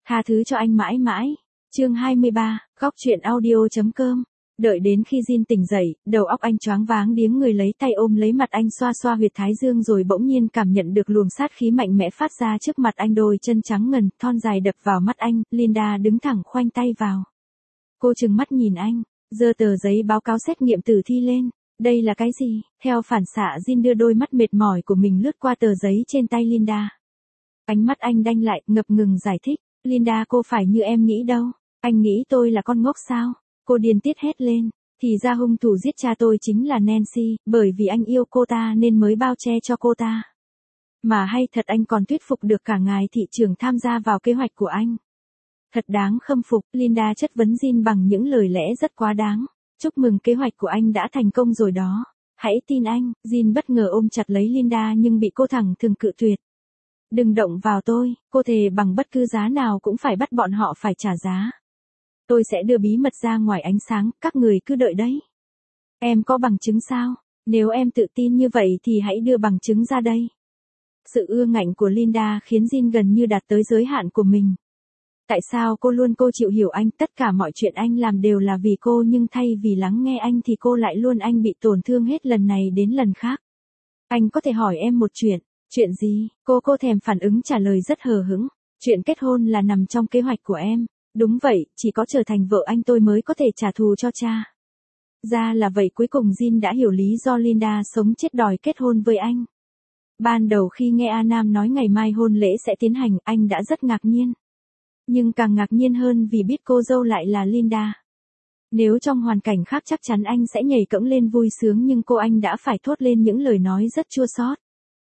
Tha thứ cho anh mãi mãi. Chương 23, góc truyện audio.com. Đợi đến khi Jin tỉnh dậy, đầu óc anh choáng váng điếng người lấy tay ôm lấy mặt anh xoa xoa huyệt thái dương rồi bỗng nhiên cảm nhận được luồng sát khí mạnh mẽ phát ra trước mặt anh, đôi chân trắng ngần, thon dài đập vào mắt anh. Linda đứng thẳng khoanh tay vào. Cô trừng mắt nhìn anh, giơ tờ giấy báo cáo xét nghiệm tử thi lên. Đây là cái gì? Theo phản xạ Jin đưa đôi mắt mệt mỏi của mình lướt qua tờ giấy trên tay Linda. Ánh mắt anh đanh lại, ngập ngừng giải thích. Linda, cô phải như em nghĩ đâu. Anh nghĩ tôi là con ngốc sao? Cô điên tiết hét lên. Thì ra hung thủ giết cha tôi chính là Nancy, bởi vì anh yêu cô ta nên mới bao che cho cô ta. Mà hay thật, anh còn thuyết phục được cả ngài thị trưởng tham gia vào kế hoạch của anh. Thật đáng khâm phục. Linda chất vấn Jin bằng những lời lẽ rất quá đáng. Chúc mừng, kế hoạch của anh đã thành công rồi đó. Hãy tin anh. Jin bất ngờ ôm chặt lấy Linda nhưng bị cô thẳng thừng cự tuyệt. Đừng động vào tôi, cô thề bằng bất cứ giá nào cũng phải bắt bọn họ phải trả giá. Tôi sẽ đưa bí mật ra ngoài ánh sáng, các người cứ đợi đấy. Em có bằng chứng sao? Nếu em tự tin như vậy thì hãy đưa bằng chứng ra đây. Sự ưa ngạnh của Linda khiến Jin gần như đạt tới giới hạn của mình. Tại sao cô chịu hiểu anh, tất cả mọi chuyện anh làm đều là vì cô, nhưng thay vì lắng nghe anh thì cô lại luôn anh bị tổn thương hết lần này đến lần khác. Anh có thể hỏi em một chuyện. Chuyện gì? Cô thèm phản ứng trả lời rất hờ hững. Chuyện kết hôn là nằm trong kế hoạch của em. Đúng vậy, chỉ có trở thành vợ anh tôi mới có thể trả thù cho cha. Ra là vậy. Cuối cùng Jin đã hiểu lý do Linda sống chết đòi kết hôn với anh. Ban đầu khi nghe A Nam nói ngày mai hôn lễ sẽ tiến hành, anh đã rất ngạc nhiên. Nhưng càng ngạc nhiên hơn vì biết cô dâu lại là Linda. Nếu trong hoàn cảnh khác chắc chắn anh sẽ nhảy cẫng lên vui sướng, nhưng anh đã phải thốt lên những lời nói rất chua xót.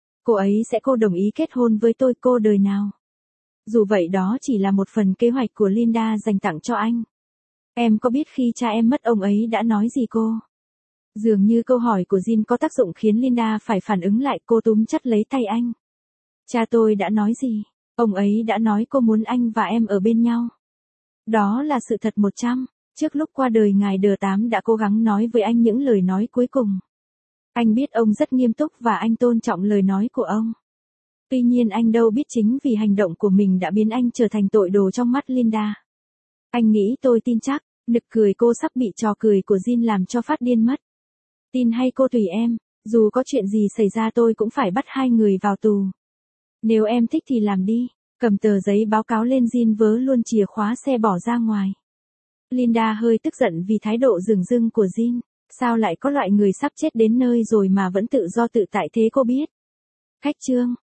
Cô đồng ý kết hôn với tôi, cô đời nào. Dù vậy đó chỉ là một phần kế hoạch của Linda dành tặng cho anh. Em có biết khi cha em mất ông ấy đã nói gì cô? Dường như câu hỏi của Jin có tác dụng khiến Linda phải phản ứng lại, cô túm chặt lấy tay anh. Cha tôi đã nói gì? Ông ấy đã nói cô muốn anh và em ở bên nhau. Đó là sự thật 100. Trước lúc qua đời ngài Đờ Tám đã cố gắng nói với anh những lời nói cuối cùng. Anh biết ông rất nghiêm túc và anh tôn trọng lời nói của ông. Tuy nhiên anh đâu biết chính vì hành động của mình đã biến anh trở thành tội đồ trong mắt Linda. Anh nghĩ tôi tin chắc. Nực cười, cô sắp bị trò cười của Jin làm cho phát điên mất. Tin hay cô tùy em, dù có chuyện gì xảy ra tôi cũng phải bắt hai người vào tù. Nếu em thích thì làm đi. Cầm tờ giấy báo cáo lên, Jin vớ luôn chìa khóa xe bỏ ra ngoài. Linda hơi tức giận vì thái độ dửng dưng của Jin. Sao lại có loại người sắp chết đến nơi rồi mà vẫn tự do tự tại thế cô biết? Khách trương,